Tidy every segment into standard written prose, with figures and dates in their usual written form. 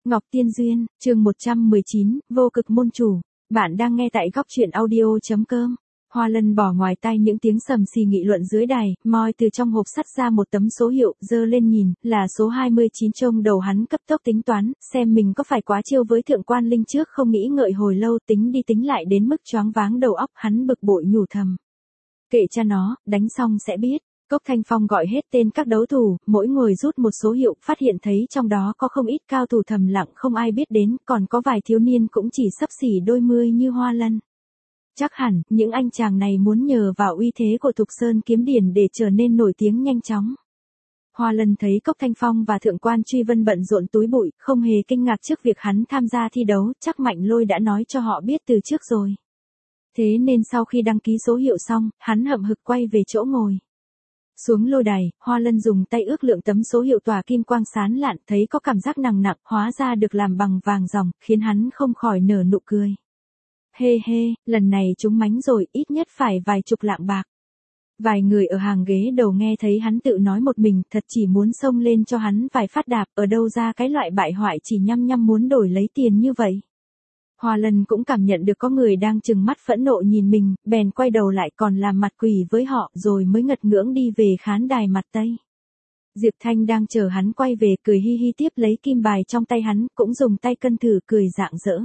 Ngọc Tiên Duyên, chương 119, vô cực môn chủ. Bạn đang nghe tại góc truyện audio.com. Hoa Lân bỏ ngoài tai những tiếng sầm xì nghị luận dưới đài, moi từ trong hộp sắt ra một tấm số hiệu, giơ lên nhìn, là số 29. Trông đầu hắn cấp tốc tính toán, xem mình có phải quá chiêu với thượng quan linh trước không, nghĩ ngợi hồi lâu, tính đi tính lại đến mức choáng váng đầu óc, hắn bực bội nhủ thầm. Kệ cha nó, đánh xong sẽ biết. Cốc Thanh Phong gọi hết tên các đấu thủ, mỗi người rút một số hiệu, phát hiện thấy trong đó có không ít cao thủ thầm lặng không ai biết đến, còn có vài thiếu niên cũng chỉ xấp xỉ đôi mươi như Hoa Lân. Chắc hẳn, những anh chàng này muốn nhờ vào uy thế của Thục Sơn kiếm điển để trở nên nổi tiếng nhanh chóng. Hoa Lân thấy Cốc Thanh Phong và Thượng quan Truy Vân bận rộn túi bụi, không hề kinh ngạc trước việc hắn tham gia thi đấu, chắc Mạnh Lôi đã nói cho họ biết từ trước rồi. Thế nên sau khi đăng ký số hiệu xong, hắn hậm hực quay về chỗ ngồi. Xuống lôi đài, Hoa Lân dùng tay ước lượng tấm số hiệu tỏa kim quang sáng lạn, thấy có cảm giác nặng nặng, hóa ra được làm bằng vàng ròng, khiến hắn không khỏi nở nụ cười. Hê hê, lần này chúng mánh rồi, ít nhất phải vài chục lạng bạc. Vài người ở hàng ghế đầu nghe thấy hắn tự nói một mình, thật chỉ muốn xông lên cho hắn vài phát đạp, ở đâu ra cái loại bại hoại chỉ nhăm nhăm muốn đổi lấy tiền như vậy. Hoa Lân cũng cảm nhận được có người đang trừng mắt phẫn nộ nhìn mình, bèn quay đầu lại còn làm mặt quỷ với họ, rồi mới ngật ngưỡng đi về khán đài mặt Tây. Diệp Thanh đang chờ hắn quay về, cười hi hi tiếp lấy kim bài trong tay hắn, cũng dùng tay cân thử, cười rạng rỡ.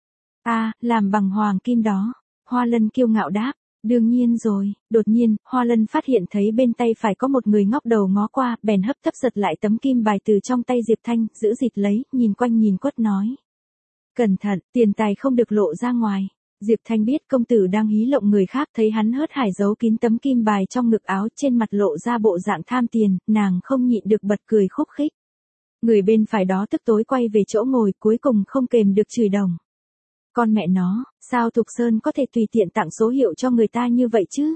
Làm bằng hoàng kim đó. Hoa Lân kiêu ngạo đáp. Đương nhiên rồi. Đột nhiên, Hoa Lân phát hiện thấy bên tay phải có một người ngóc đầu ngó qua, bèn hấp tấp giật lại tấm kim bài từ trong tay Diệp Thanh, giữ dịt lấy, nhìn quanh nhìn quất nói. Cẩn thận, tiền tài không được lộ ra ngoài. Diệp Thanh biết công tử đang hí lộng người khác, thấy hắn hớt hải giấu kín tấm kim bài trong ngực áo, trên mặt lộ ra bộ dạng tham tiền, nàng không nhịn được bật cười khúc khích. Người bên phải đó tức tối quay về chỗ ngồi, cuối cùng không kềm được chửi đồng. Con mẹ nó, sao Thục Sơn có thể tùy tiện tặng số hiệu cho người ta như vậy chứ?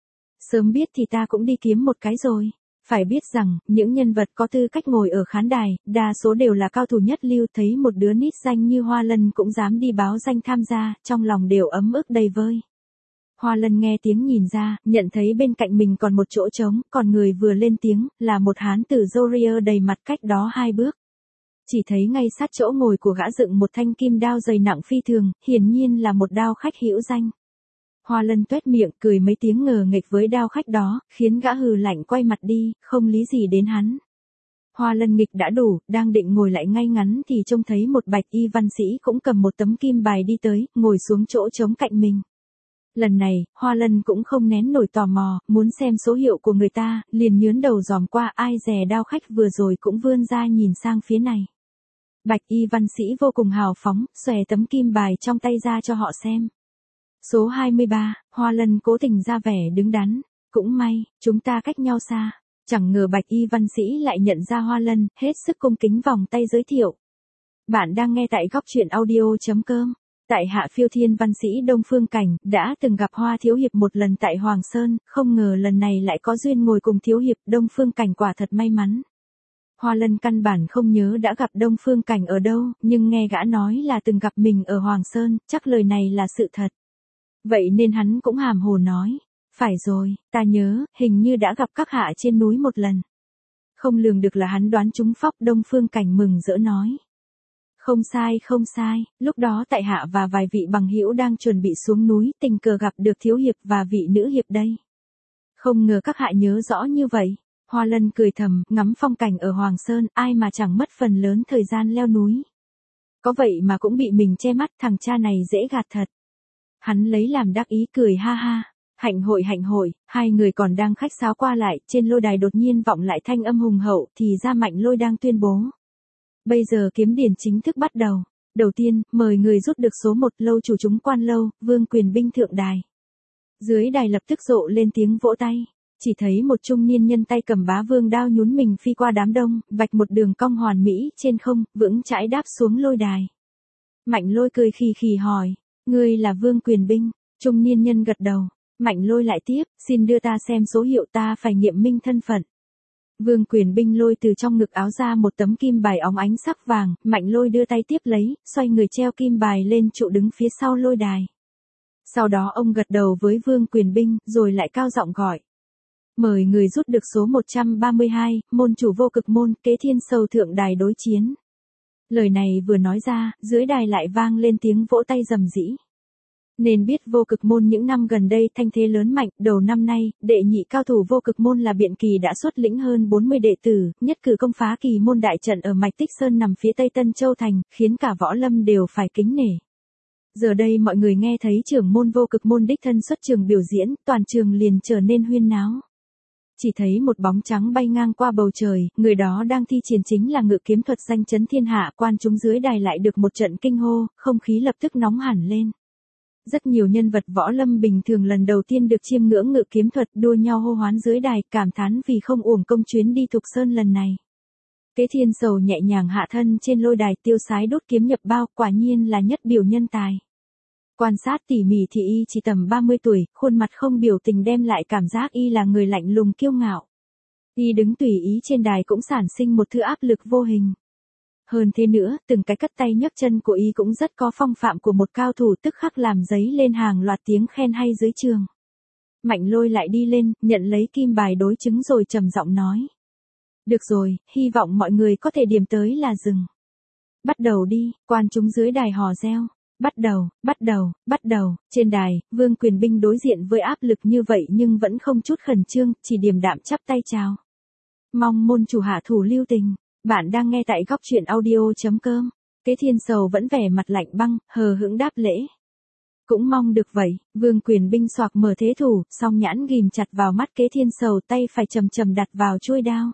Sớm biết thì ta cũng đi kiếm một cái rồi. Phải biết rằng, những nhân vật có tư cách ngồi ở khán đài, đa số đều là cao thủ nhất lưu, thấy một đứa nít danh như Hoa Lân cũng dám đi báo danh tham gia, trong lòng đều ấm ức đầy vơi. Hoa Lân nghe tiếng nhìn ra, nhận thấy bên cạnh mình còn một chỗ trống, còn người vừa lên tiếng, là một hán tử râu ria đầy mặt cách đó 2 bước. Chỉ thấy ngay sát chỗ ngồi của gã dựng một thanh kim đao dày nặng phi thường, hiển nhiên là một đao khách hữu danh. Hoa Lân tuét miệng cười mấy tiếng ngờ nghịch với đao khách đó, khiến gã hừ lạnh quay mặt đi, không lý gì đến hắn. Hoa Lân nghịch đã đủ, đang định ngồi lại ngay ngắn thì trông thấy một bạch y văn sĩ cũng cầm một tấm kim bài đi tới, ngồi xuống chỗ trống cạnh mình. Lần này, Hoa Lân cũng không nén nổi tò mò, muốn xem số hiệu của người ta, liền nhướn đầu dòm qua, ai dè đao khách vừa rồi cũng vươn ra nhìn sang phía này. Bạch y văn sĩ vô cùng hào phóng, xòe tấm kim bài trong tay ra cho họ xem. Số 23, Hoa Lân cố tình ra vẻ đứng đắn. Cũng may, chúng ta cách nhau xa. Chẳng ngờ bạch y văn sĩ lại nhận ra Hoa Lân, hết sức cung kính vòng tay giới thiệu. Bạn đang nghe tại góc truyện audio.com. Tại hạ phiêu thiên văn sĩ Đông Phương Cảnh, đã từng gặp Hoa Thiếu Hiệp một lần tại Hoàng Sơn, không ngờ lần này lại có duyên ngồi cùng Thiếu Hiệp, Đông Phương Cảnh quả thật may mắn. Hoa Lân căn bản không nhớ đã gặp Đông Phương Cảnh ở đâu, nhưng nghe gã nói là từng gặp mình ở Hoàng Sơn, chắc lời này là sự thật. Vậy nên hắn cũng hàm hồ nói, phải rồi, ta nhớ, hình như đã gặp các hạ trên núi một lần. Không lường được là hắn đoán trúng phóc, Đông Phương Cảnh mừng rỡ nói. Không sai, lúc đó tại hạ và vài vị bằng hữu đang chuẩn bị xuống núi, tình cờ gặp được Thiếu Hiệp và vị nữ hiệp đây. Không ngờ các hạ nhớ rõ như vậy. Hoa Lân cười thầm, ngắm phong cảnh ở Hoàng Sơn, ai mà chẳng mất phần lớn thời gian leo núi. Có vậy mà cũng bị mình che mắt, thằng cha này dễ gạt thật. Hắn lấy làm đắc ý cười ha ha. Hạnh hội, hai người còn đang khách sáo qua lại, trên lôi đài đột nhiên vọng lại thanh âm hùng hậu, thì ra Mạnh Lôi đang tuyên bố. Bây giờ kiếm điển chính thức bắt đầu. Đầu tiên, mời người rút được số 1 lâu chủ chúng quan lâu, Vương Quyền Binh thượng đài. Dưới đài lập tức rộ lên tiếng vỗ tay. Chỉ thấy một trung niên nhân tay cầm bá vương đao nhún mình phi qua đám đông, vạch một đường cong hoàn mỹ trên không, vững chãi đáp xuống lôi đài. Mạnh Lôi cười khì khì hỏi, ngươi là Vương Quyền Binh? Trung niên nhân gật đầu. Mạnh Lôi lại tiếp, xin đưa ta xem số hiệu, ta phải nghiệm minh thân phận. Vương Quyền Binh lôi từ trong ngực áo ra một tấm kim bài óng ánh sắc vàng, Mạnh Lôi đưa tay tiếp lấy, xoay người treo kim bài lên trụ đứng phía sau lôi đài. Sau đó ông gật đầu với Vương Quyền Binh, rồi lại cao giọng gọi. Mời người rút được số 132, môn chủ vô cực môn, Kế Thiên Sầu thượng đài đối chiến. Lời này vừa nói ra, dưới đài lại vang lên tiếng vỗ tay rầm rĩ. Nên biết vô cực môn những năm gần đây thanh thế lớn mạnh, đầu năm nay, đệ nhị cao thủ vô cực môn là Biện Kỳ đã xuất lĩnh hơn 40 đệ tử, nhất cử công phá Kỳ môn đại trận ở Mạch Tích Sơn nằm phía tây Tân Châu Thành, khiến cả võ lâm đều phải kính nể. Giờ đây mọi người nghe thấy trưởng môn vô cực môn đích thân xuất trường biểu diễn, toàn trường liền trở nên huyên náo. Chỉ thấy một bóng trắng bay ngang qua bầu trời, người đó đang thi triển chính là ngự kiếm thuật danh chấn thiên hạ, quan chúng dưới đài lại được một trận kinh hô, không khí lập tức nóng hẳn lên. Rất nhiều nhân vật võ lâm bình thường lần đầu tiên được chiêm ngưỡng ngự kiếm thuật đua nhau hô hoán dưới đài, cảm thán vì không uổng công chuyến đi Thục Sơn lần này. Kế Thiên Sầu nhẹ nhàng hạ thân trên lôi đài, tiêu sái đốt kiếm nhập bao, quả nhiên là nhất biểu nhân tài. Quan sát tỉ mỉ thì y chỉ tầm 30 tuổi, khuôn mặt không biểu tình đem lại cảm giác y là người lạnh lùng kiêu ngạo. Y đứng tùy ý trên đài cũng sản sinh một thứ áp lực vô hình. Hơn thế nữa, từng cái cất tay nhấc chân của y cũng rất có phong phạm của một cao thủ, tức khắc làm dấy lên hàng loạt tiếng khen hay dưới trường. Mạnh Lôi lại đi lên, nhận lấy kim bài đối chứng rồi trầm giọng nói. Được rồi, hy vọng mọi người có thể điểm tới là dừng. Bắt đầu đi, quan chúng dưới đài hò reo. Bắt đầu, bắt đầu, bắt đầu. Trên đài, Vương Quyền Binh đối diện với áp lực như vậy nhưng vẫn không chút khẩn trương, chỉ điềm đạm chắp tay chào. Mong môn chủ hạ thủ lưu tình. Bạn đang nghe tại góc truyện audio.com. Kế Thiên Sầu vẫn vẻ mặt lạnh băng, hờ hững đáp lễ. Cũng mong được vậy. Vương Quyền Binh xoạc mở thế thủ, song nhãn ghim chặt vào mắt Kế Thiên Sầu, tay phải chầm chầm đặt vào chuôi đao.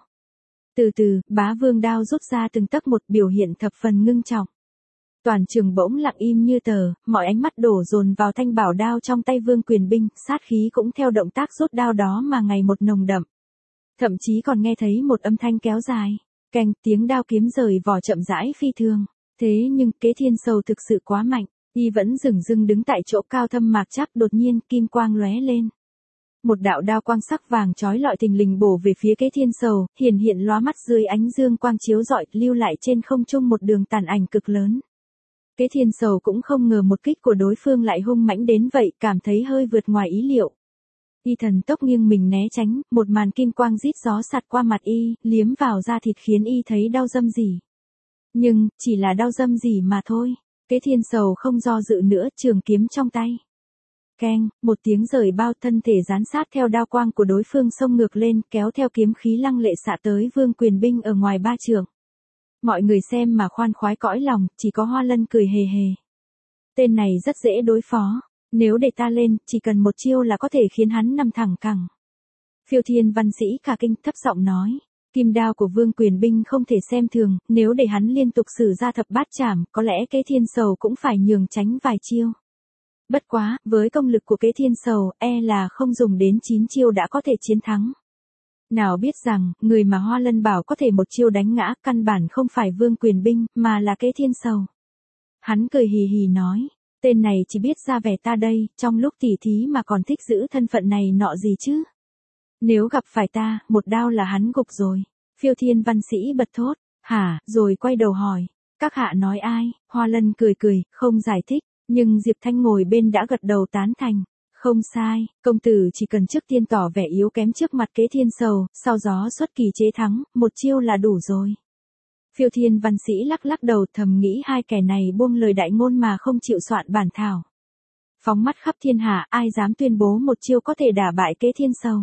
Từ từ, bá vương đao rút ra từng tấc một, biểu hiện thập phần ngưng trọng. Toàn trường bỗng lặng im như tờ, mọi ánh mắt đổ dồn vào thanh bảo đao trong tay Vương Quyền Binh, sát khí cũng theo động tác rút đao đó mà ngày một nồng đậm. Thậm chí còn nghe thấy một âm thanh kéo dài, keng, tiếng đao kiếm rời vỏ chậm rãi phi thường. Thế nhưng Kế Thiên Sầu thực sự quá mạnh, y vẫn dửng dưng đứng tại chỗ cao thâm mạc chắc, đột nhiên kim quang lóe lên. Một đạo đao quang sắc vàng chói lọi thình lình bổ về phía Kế Thiên Sầu, hiện lóa mắt dưới ánh dương quang chiếu rọi, lưu lại trên không trung một đường tàn ảnh cực lớn. Kế Thiên Sầu cũng không ngờ một kích của đối phương lại hung mãnh đến vậy, cảm thấy hơi vượt ngoài ý liệu. Y thần tốc nghiêng mình né tránh, một màn kim quang rít gió sạt qua mặt y, liếm vào da thịt khiến y thấy đau râm rỉ. Nhưng, chỉ là đau râm rỉ mà thôi. Kế Thiên Sầu không do dự nữa, trường kiếm trong tay. Keng, một tiếng rời bao, thân thể dán sát theo đao quang của đối phương xông ngược lên, kéo theo kiếm khí lăng lệ xạ tới Vương Quyền Binh ở ngoài ba trượng. Mọi người xem mà khoan khoái cõi lòng, chỉ có Hoa Lân cười hề hề. Tên này rất dễ đối phó, nếu để ta lên, chỉ cần một chiêu là có thể khiến hắn nằm thẳng cẳng. Phiêu Thiên Văn Sĩ cả kinh, thấp giọng nói, kim đao của Vương Quyền Binh không thể xem thường, nếu để hắn liên tục sử ra thập bát trảm, có lẽ Kế Thiên Sầu cũng phải nhường tránh vài chiêu. Bất quá, với công lực của Kế Thiên Sầu, là không dùng đến 9 chiêu đã có thể chiến thắng. Nào biết rằng, người mà Hoa Lân bảo có thể một chiêu đánh ngã, căn bản không phải Vương Quyền Binh, mà là Kế Thiên Sầu. Hắn cười hì hì nói, tên này chỉ biết ra vẻ ta đây, trong lúc tỉ thí mà còn thích giữ thân phận này nọ gì chứ. Nếu gặp phải ta, một đao là hắn gục rồi. Phiêu Thiên Văn Sĩ bật thốt, hả, rồi quay đầu hỏi, các hạ nói ai? Hoa Lân cười cười, không giải thích, nhưng Diệp Thanh ngồi bên đã gật đầu tán thành. Không sai, công tử chỉ cần trước tiên tỏ vẻ yếu kém trước mặt Kế Thiên Sầu, sau đó xuất kỳ chế thắng, một chiêu là đủ rồi. Phiêu Thiên Văn Sĩ lắc lắc đầu, thầm nghĩ hai kẻ này buông lời đại ngôn mà không chịu soạn bản thảo. Phóng mắt khắp thiên hạ, ai dám tuyên bố một chiêu có thể đả bại Kế Thiên Sầu.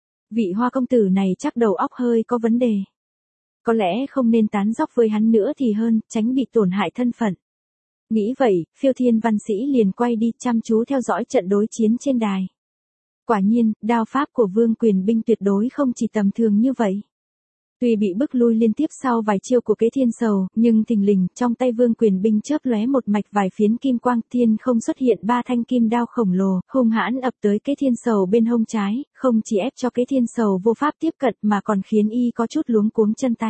Vị Hoa công tử này chắc đầu óc hơi có vấn đề. Có lẽ không nên tán dóc với hắn nữa thì hơn, tránh bị tổn hại thân phận. Nghĩ vậy, Phiêu Thiên Văn Sĩ liền quay đi chăm chú theo dõi trận đối chiến trên đài. Quả nhiên, đao pháp của Vương Quyền Binh tuyệt đối không chỉ tầm thường như vậy. Tuy bị bức lui liên tiếp sau vài chiêu của Kế Thiên Sầu, nhưng thình lình, trong tay Vương Quyền Binh chớp lóe một mạch vài phiến kim quang, thiên không xuất hiện ba thanh kim đao khổng lồ, hung hãn ập tới Kế Thiên Sầu bên hông trái, không chỉ ép cho Kế Thiên Sầu vô pháp tiếp cận mà còn khiến y có chút luống cuống chân tay.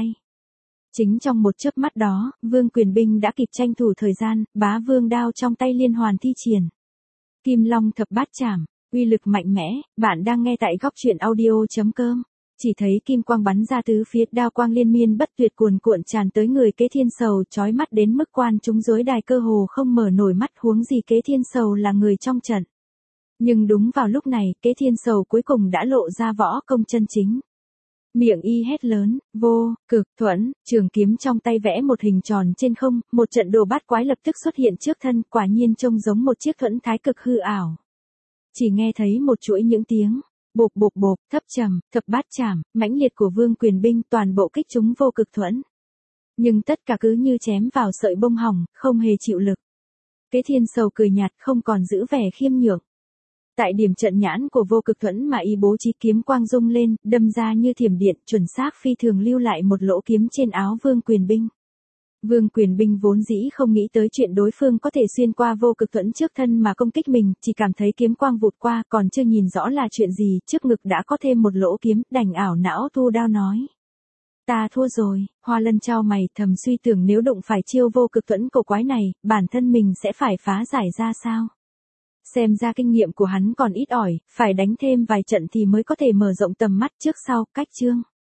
Chính trong một chớp mắt đó, Vương Quyền Binh đã kịp tranh thủ thời gian, bá vương đao trong tay liên hoàn thi triển. Kim Long thập bát trảm, uy lực mạnh mẽ, bạn đang nghe tại góc truyện audio.com. Chỉ thấy kim quang bắn ra tứ phía, đao quang liên miên bất tuyệt cuồn cuộn tràn tới người Kế Thiên Sầu, chói mắt đến mức quan chúng rối đài cơ hồ không mở nổi mắt, huống gì Kế Thiên Sầu là người trong trận. Nhưng đúng vào lúc này, Kế Thiên Sầu cuối cùng đã lộ ra võ công chân chính. Miệng y hét lớn, vô, cực, thuẫn, trường kiếm trong tay vẽ một hình tròn trên không, một trận đồ bát quái lập tức xuất hiện trước thân, quả nhiên trông giống một chiếc thuẫn thái cực hư ảo. Chỉ nghe thấy một chuỗi những tiếng, bộp bộp bộp, thấp trầm, thập bát chảm, mãnh liệt của Vương Quyền binh toàn bộ kích chúng vô cực thuẫn. Nhưng tất cả cứ như chém vào sợi bông hỏng, không hề chịu lực. Kế Thiên Sầu cười nhạt không còn giữ vẻ khiêm nhượng. Tại điểm trận nhãn của vô cực thuẫn mà y bố trí kiếm quang rung lên, đâm ra như thiểm điện, chuẩn xác phi thường lưu lại một lỗ kiếm trên áo Vương Quyền binh. Vương Quyền binh vốn dĩ không nghĩ tới chuyện đối phương có thể xuyên qua vô cực thuẫn trước thân mà công kích mình, chỉ cảm thấy kiếm quang vụt qua, còn chưa nhìn rõ là chuyện gì, trước ngực đã có thêm một lỗ kiếm, đành ảo não thu đao nói. Ta thua rồi, Hoa Lân chau mày thầm suy tưởng nếu đụng phải chiêu vô cực thuẫn cổ quái này, bản thân mình sẽ phải phá giải ra sao. Xem ra kinh nghiệm của hắn còn ít ỏi, phải đánh thêm vài trận thì mới có thể mở rộng tầm mắt trước sau, cách chương.